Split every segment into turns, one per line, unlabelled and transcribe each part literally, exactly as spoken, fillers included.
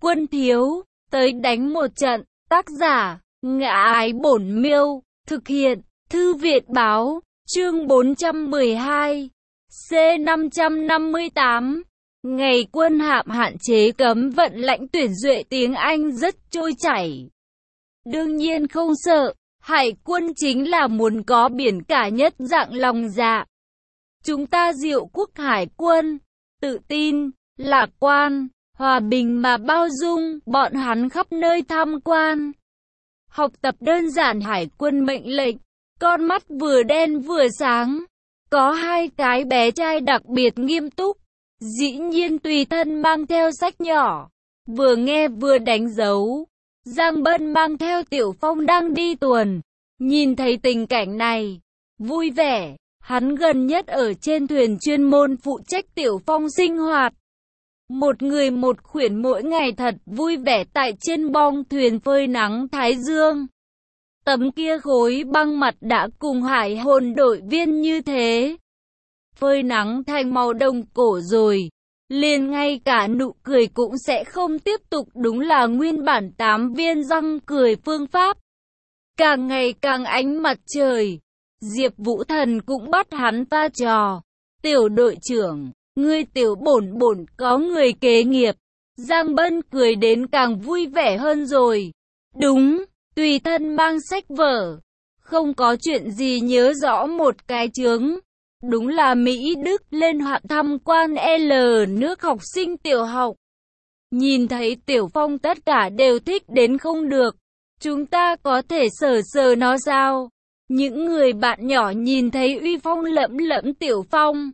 Quân thiếu, tới đánh một trận. Tác giả, Ngã Ái Bổn Miêu. Thực hiện, Thư Viện Báo. Chương bốn trăm mười hai. C năm trăm năm mươi tám. Ngày quân hạm hạn chế cấm vận lãnh tuyển duệ tiếng Anh rất trôi chảy. Đương nhiên không sợ, hải quân chính là muốn có biển cả nhất dạng lòng dạ. Chúng ta Diệu Quốc Hải quân, tự tin, lạc quan, hòa bình mà bao dung, bọn hắn khắp nơi tham quan. Học tập đơn giản hải quân mệnh lệnh, con mắt vừa đen vừa sáng. Có hai cái bé trai đặc biệt nghiêm túc, dĩ nhiên tùy thân mang theo sách nhỏ, vừa nghe vừa đánh dấu. Giang Bân mang theo Tiểu Phong đang đi tuần, nhìn thấy tình cảnh này, vui vẻ. Hắn gần nhất ở trên thuyền chuyên môn phụ trách Tiểu Phong sinh hoạt. Một người một khuyển mỗi ngày thật vui vẻ tại trên bong thuyền phơi nắng thái dương. Tấm kia khối băng mặt đã cùng hải hồn đội viên như thế. Phơi nắng thành màu đồng cổ rồi, liền ngay cả nụ cười cũng sẽ không tiếp tục, đúng là nguyên bản tám viên răng cười phương pháp. Càng ngày càng ánh mặt trời, Diệp Vũ Thần cũng bắt hắn pha trò. Tiểu đội trưởng, ngươi tiểu bổn bổn có người kế nghiệp. Giang Bân cười đến càng vui vẻ hơn rồi. Đúng, tùy thân mang sách vở, không có chuyện gì nhớ rõ một cái chướng. Đúng là Mỹ Đức lên hoạn tham quan L nước học sinh tiểu học. Nhìn thấy Tiểu Phong tất cả đều thích đến không được. Chúng ta có thể sờ sờ nó sao? Những người bạn nhỏ nhìn thấy uy phong lẫm lẫm Tiểu Phong,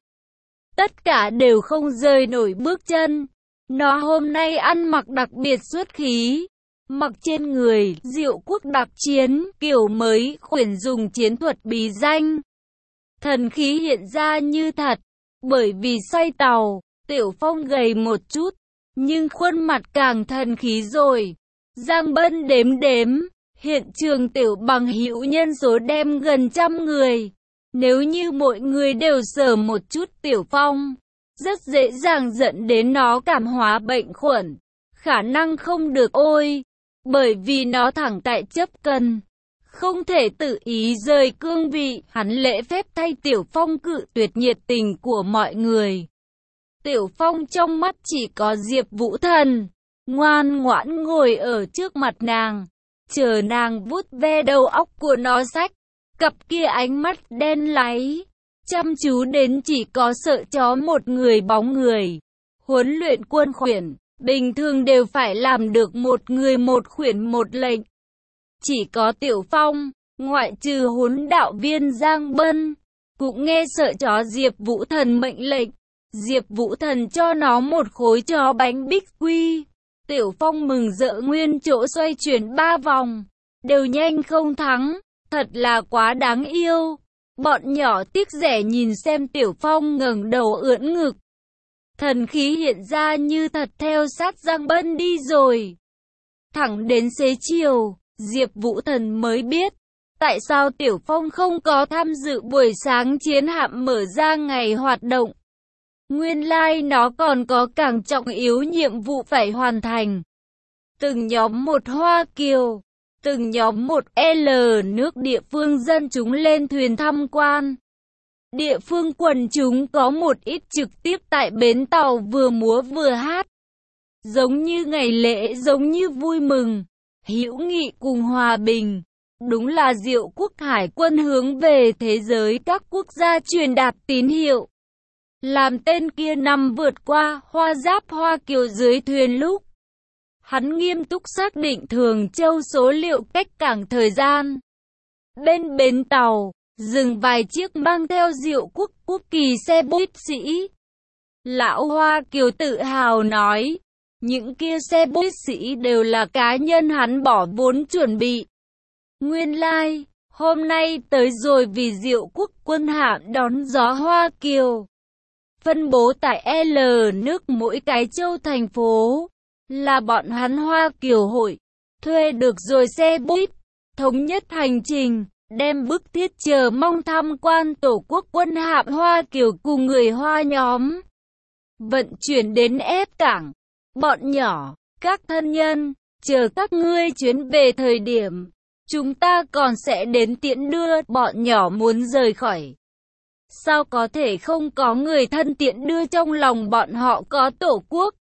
tất cả đều không rời nổi bước chân. Nó hôm nay ăn mặc đặc biệt xuất khí, mặc trên người Diệu Quốc đặc chiến kiểu mới, khuyển dùng chiến thuật bí danh. Thần khí hiện ra như thật, bởi vì xoay tàu, Tiểu Phong gầy một chút, nhưng khuôn mặt càng thần khí rồi. Giang Bân đếm đếm, hiện trường tiểu bằng hữu nhân số đem gần trăm người. Nếu như mọi người đều sờ một chút Tiểu Phong, rất dễ dàng dẫn đến nó cảm hóa bệnh khuẩn. Khả năng không được ôi, bởi vì nó thẳng tại chấp cần, không thể tự ý rời cương vị. Hắn lễ phép thay Tiểu Phong cự tuyệt nhiệt tình của mọi người. Tiểu Phong trong mắt chỉ có Diệp Vũ Thần, ngoan ngoãn ngồi ở trước mặt nàng, chờ nàng vuốt ve đầu óc của nó sách. Cặp kia ánh mắt đen láy, chăm chú đến chỉ có sợ chó một người bóng người. Huấn luyện quân khuyển, bình thường đều phải làm được một người một khuyển một lệnh. Chỉ có Tiểu Phong, ngoại trừ huấn đạo viên Giang Bân, cũng nghe sợ chó Diệp Vũ Thần mệnh lệnh. Diệp Vũ Thần cho nó một khối chó bánh bích quy. Tiểu Phong mừng rỡ nguyên chỗ xoay chuyển ba vòng, đều nhanh không thắng. Thật là quá đáng yêu. Bọn nhỏ tiếc rẻ nhìn xem Tiểu Phong ngẩng đầu ưỡn ngực. Thần khí hiện ra như thật theo sát Giang Bân đi rồi. Thẳng đến xế chiều, Diệp Vũ Thần mới biết tại sao Tiểu Phong không có tham dự buổi sáng chiến hạm mở ra ngày hoạt động. Nguyên lai like nó còn có càng trọng yếu nhiệm vụ phải hoàn thành. Từng nhóm một Hoa Kiều, từng nhóm một L nước địa phương dân chúng lên thuyền tham quan. Địa phương quần chúng có một ít trực tiếp tại bến tàu vừa múa vừa hát. Giống như ngày lễ, giống như vui mừng, hữu nghị cùng hòa bình. Đúng là Diệu Quốc Hải quân hướng về thế giới các quốc gia truyền đạt tín hiệu. Làm tên kia nằm vượt qua Hoa Giáp Hoa Kiều dưới thuyền lúc, hắn nghiêm túc xác định Thường Châu số liệu cách cảng thời gian. Bên bến tàu, dừng vài chiếc mang theo Diệu Quốc quốc kỳ xe buýt sĩ. Lão Hoa Kiều tự hào nói, những kia xe buýt sĩ đều là cá nhân hắn bỏ vốn chuẩn bị. Nguyên lai, like, hôm nay tới rồi vì Diệu Quốc quân hạm đón gió Hoa Kiều. Phân bố tại L nước mỗi cái châu thành phố, là bọn hắn Hoa Kiều hội, thuê được rồi xe buýt, thống nhất hành trình, đem bức thiết chờ mong tham quan tổ quốc quân hạm Hoa Kiều cùng người Hoa nhóm. Vận chuyển đến ép cảng, bọn nhỏ, Các thân nhân, chờ các ngươi chuyến về thời điểm, chúng ta còn sẽ đến tiễn đưa. Bọn nhỏ muốn rời khỏi. Sao có thể không có người thân tiễn đưa, trong lòng bọn họ có tổ quốc,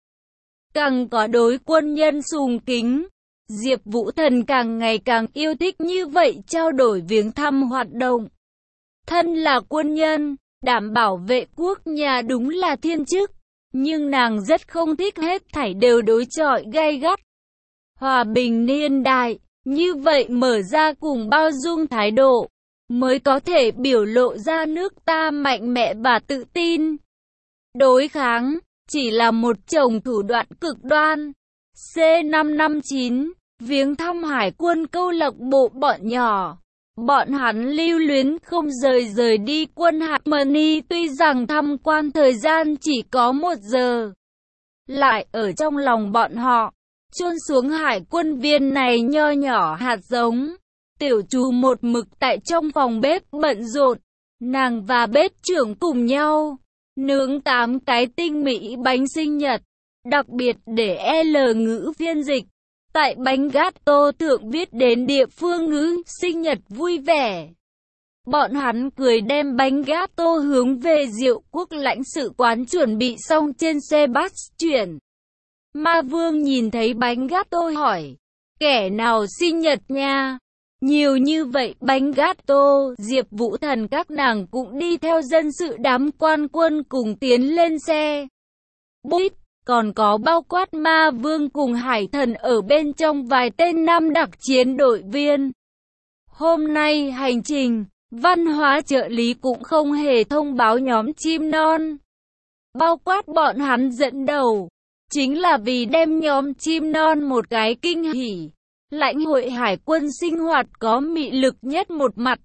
càng có đối quân nhân sùng kính. Diệp Vũ Thần càng ngày càng yêu thích như vậy trao đổi viếng thăm hoạt động. Thân là quân nhân, đảm bảo vệ quốc nhà đúng là thiên chức, nhưng nàng rất không thích hết thảy đều đối chọi gay gắt. Hòa bình niên đại, như vậy mở ra cùng bao dung thái độ, mới có thể biểu lộ ra nước ta mạnh mẽ và tự tin. Đối kháng, chỉ là một chồng thủ đoạn cực đoan. C năm năm chín, viếng thăm hải quân câu lạc bộ bọn nhỏ. Bọn hắn lưu luyến không rời rời đi quân Harmony, tuy rằng tham quan thời gian chỉ có một giờ. Lại ở trong lòng bọn họ, chôn xuống hải quân viên này nho nhỏ hạt giống. Tiểu Trù một mực tại trong phòng bếp bận rộn, nàng và bếp trưởng cùng nhau nướng tám cái tinh mỹ bánh sinh nhật, đặc biệt để L ngữ phiên dịch. Tại bánh gato thượng viết đến địa phương ngữ sinh nhật vui vẻ. Bọn hắn cười đem bánh gato hướng về Diệu Quốc lãnh sự quán chuẩn bị xong trên xe bus chuyển. Ma Vương nhìn thấy bánh gato hỏi, kẻ nào sinh nhật nha? Nhiều như vậy bánh gato. Diệp Vũ Thần các nàng cũng đi theo dân sự đám quan quân cùng tiến lên xe buýt, còn có bao quát Ma Vương cùng Hải Thần ở bên trong vài tên nam đặc chiến đội viên. Hôm nay hành trình, văn hóa trợ lý cũng không hề thông báo nhóm chim non. Bao quát bọn hắn dẫn đầu, chính là vì đem nhóm chim non một cái kinh hỉ. Lãnh hội hải quân sinh hoạt có mị lực nhất một mặt.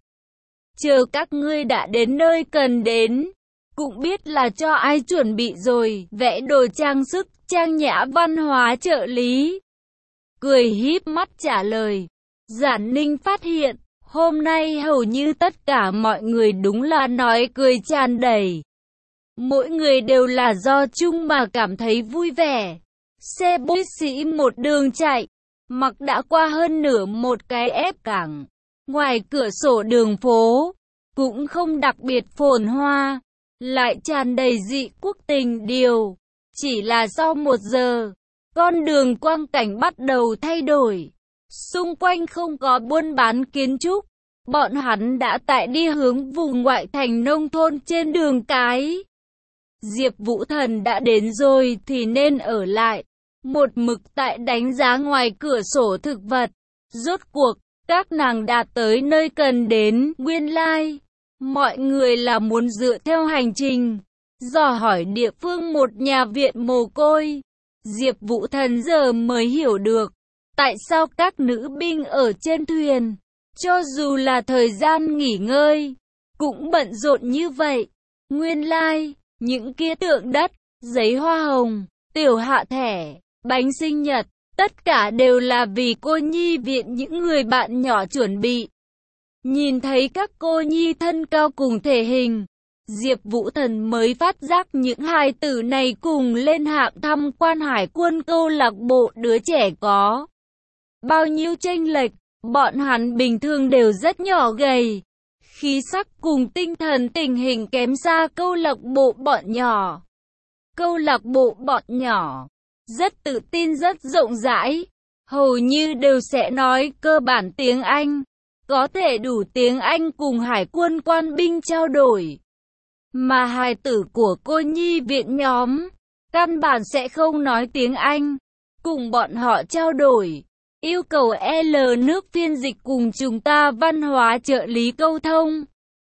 Chờ các ngươi đã đến nơi cần đến, cũng biết là cho ai chuẩn bị rồi. Vẽ đồ trang sức, trang nhã văn hóa trợ lý cười híp mắt trả lời. Giản Ninh phát hiện, hôm nay hầu như tất cả mọi người đúng là nói cười tràn đầy. Mỗi người đều là do chung mà cảm thấy vui vẻ. Xe bus sĩ một đường chạy, mặc đã qua hơn nửa một cái ép cảng. Ngoài cửa sổ đường phố, cũng không đặc biệt phồn hoa, lại tràn đầy dị quốc tình điều. Chỉ là sau một giờ, con đường quang cảnh bắt đầu thay đổi. Xung quanh không có buôn bán kiến trúc. Bọn hắn đã tại đi hướng vùng ngoại thành nông thôn trên đường cái. Diệp Vũ Thần đã đến rồi thì nên ở lại. Một mực tại đánh giá ngoài cửa sổ thực vật. Rốt cuộc, các nàng đạt tới nơi cần đến. Nguyên lai, like, mọi người là muốn dựa theo hành trình, dò hỏi địa phương một nhà viện mồ côi. Diệp Vũ Thần giờ mới hiểu được, tại sao các nữ binh ở trên thuyền, cho dù là thời gian nghỉ ngơi, cũng bận rộn như vậy. Nguyên lai, like, những kia tượng đất, giấy hoa hồng, tiểu hạ thẻ, bánh sinh nhật, tất cả đều là vì cô nhi viện những người bạn nhỏ chuẩn bị. Nhìn thấy các cô nhi thân cao cùng thể hình, Diệp Vũ Thần mới phát giác những hài tử này cùng lên hạng tham quan hải quân câu lạc bộ đứa trẻ có bao nhiêu chênh lệch. Bọn hắn bình thường đều rất nhỏ gầy, khí sắc cùng tinh thần tình hình kém xa câu lạc bộ bọn nhỏ. Câu lạc bộ bọn nhỏ rất tự tin, rất rộng rãi, hầu như đều sẽ nói cơ bản tiếng Anh, có thể đủ tiếng Anh cùng hải quân quan binh trao đổi. Mà hài tử của cô nhi viện nhóm, căn bản sẽ không nói tiếng Anh, cùng bọn họ trao đổi, yêu cầu L nước phiên dịch cùng chúng ta văn hóa trợ lý câu thông,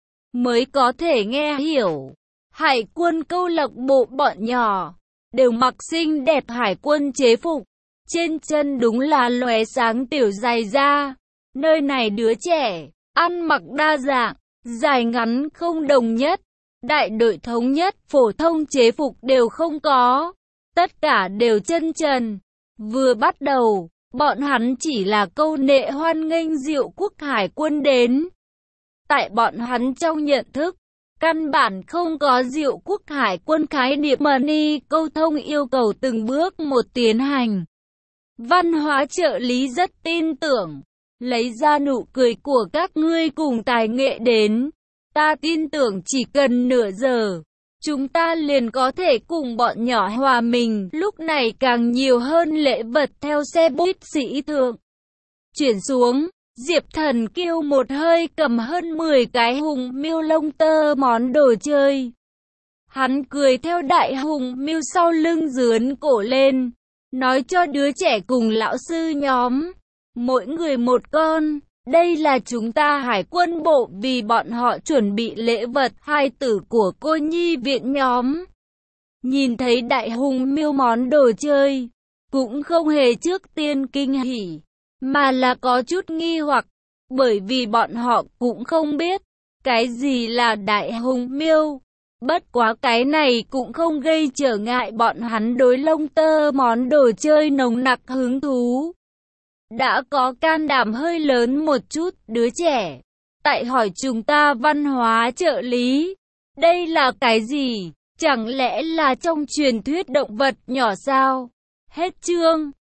mới có thể nghe hiểu. Hải quân câu lạc bộ bọn nhỏ đều mặc xinh đẹp hải quân chế phục, trên chân đúng là lóe sáng tiểu giày da. Nơi này đứa trẻ ăn mặc đa dạng, dài ngắn không đồng nhất, đại đội thống nhất, phổ thông chế phục đều không có, tất cả đều chân trần. Vừa bắt đầu, bọn hắn chỉ là câu nệ hoan nghênh Diệu Quốc hải quân đến. Tại bọn hắn trong nhận thức, căn bản không có Diệu Quốc hải quân khái niệm money câu thông, yêu cầu từng bước một tiến hành. Văn hóa trợ lý rất tin tưởng. Lấy ra nụ cười của các ngươi cùng tài nghệ đến. Ta tin tưởng chỉ cần nửa giờ, chúng ta liền có thể cùng bọn nhỏ hòa mình. Lúc này càng nhiều hơn lễ vật theo xe buýt sĩ thượng. Chuyển xuống, Diệp Thần kêu một hơi cầm hơn mười cái hùng miêu lông tơ món đồ chơi. Hắn cười theo đại hùng miêu sau lưng dướn cổ lên, nói cho đứa trẻ cùng lão sư nhóm, mỗi người một con. Đây là chúng ta hải quân bộ vì bọn họ chuẩn bị lễ vật hai tử của cô nhi viện nhóm. Nhìn thấy đại hùng miêu món đồ chơi, cũng không hề trước tiên kinh hỉ, mà là có chút nghi hoặc, bởi vì bọn họ cũng không biết cái gì là đại hùng miêu. Bất quá cái này cũng không gây trở ngại bọn hắn đối lông tơ món đồ chơi nồng nặc hứng thú. Đã có can đảm hơi lớn một chút, đứa trẻ. Tại hỏi chúng ta văn hóa trợ lý. Đây là cái gì? Chẳng lẽ là trong truyền thuyết động vật nhỏ sao? Hết chương.